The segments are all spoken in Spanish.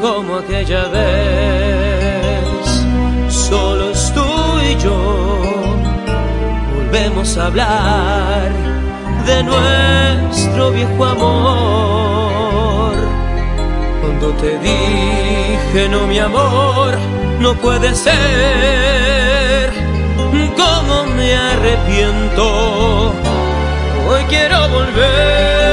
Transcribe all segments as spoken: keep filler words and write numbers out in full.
como aquella vez. Solos tú y yo volvemos a hablar de nuestro viejo amor. Cuando te dije no, mi amor, no puede ser, cómo me arrepiento, hoy quiero volver.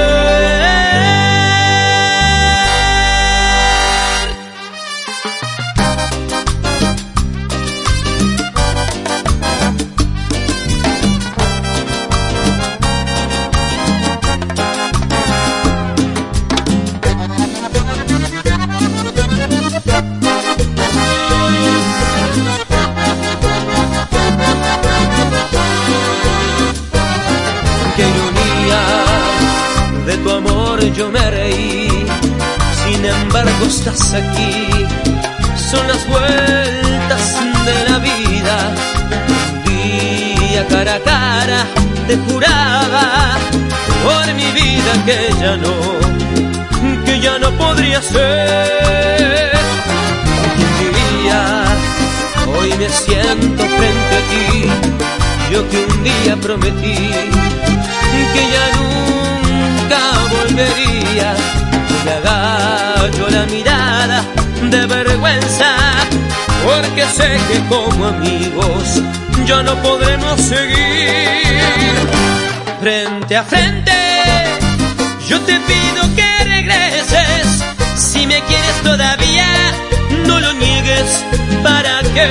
De tu amor yo me reí, sin embargo estás aquí. Son las vueltas de la vida. Un día cara a cara te juraba por mi vida que ya no, que ya no podría ser. Un día, hoy me siento frente a ti, yo que un día prometí que ya nunca volvería. Me agacho la mirada de vergüenza, porque sé que como amigos ya no podremos seguir. Frente a frente yo te pido que regreses. Si me quieres todavía, no lo niegues, ¿para qué?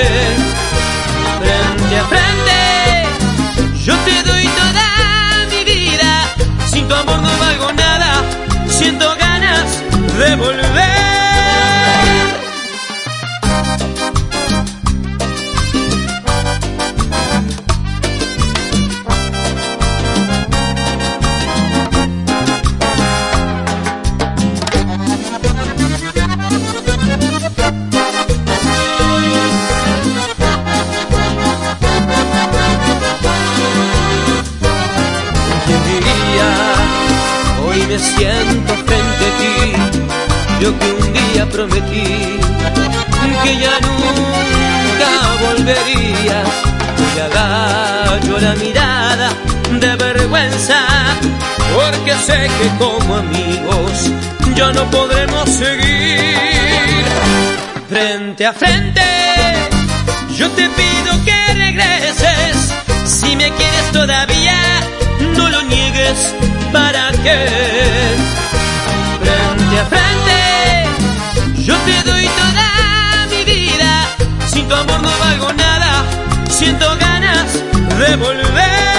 Frente a frente yo te doy toda mi vida. Sin tu amor no valgo nada, siento ganas de volver. Hoy me siento frente a ti, yo que un día prometí que ya nunca volvería. Y agacho la mirada de vergüenza, porque sé que como amigos ya no podremos seguir. Frente a frente yo te pido que regreses. Si me quieres todavía, no lo niegues, ¿para qué? Frente a frente yo te doy toda mi vida. Sin tu amor no valgo nada, siento ganas de volver.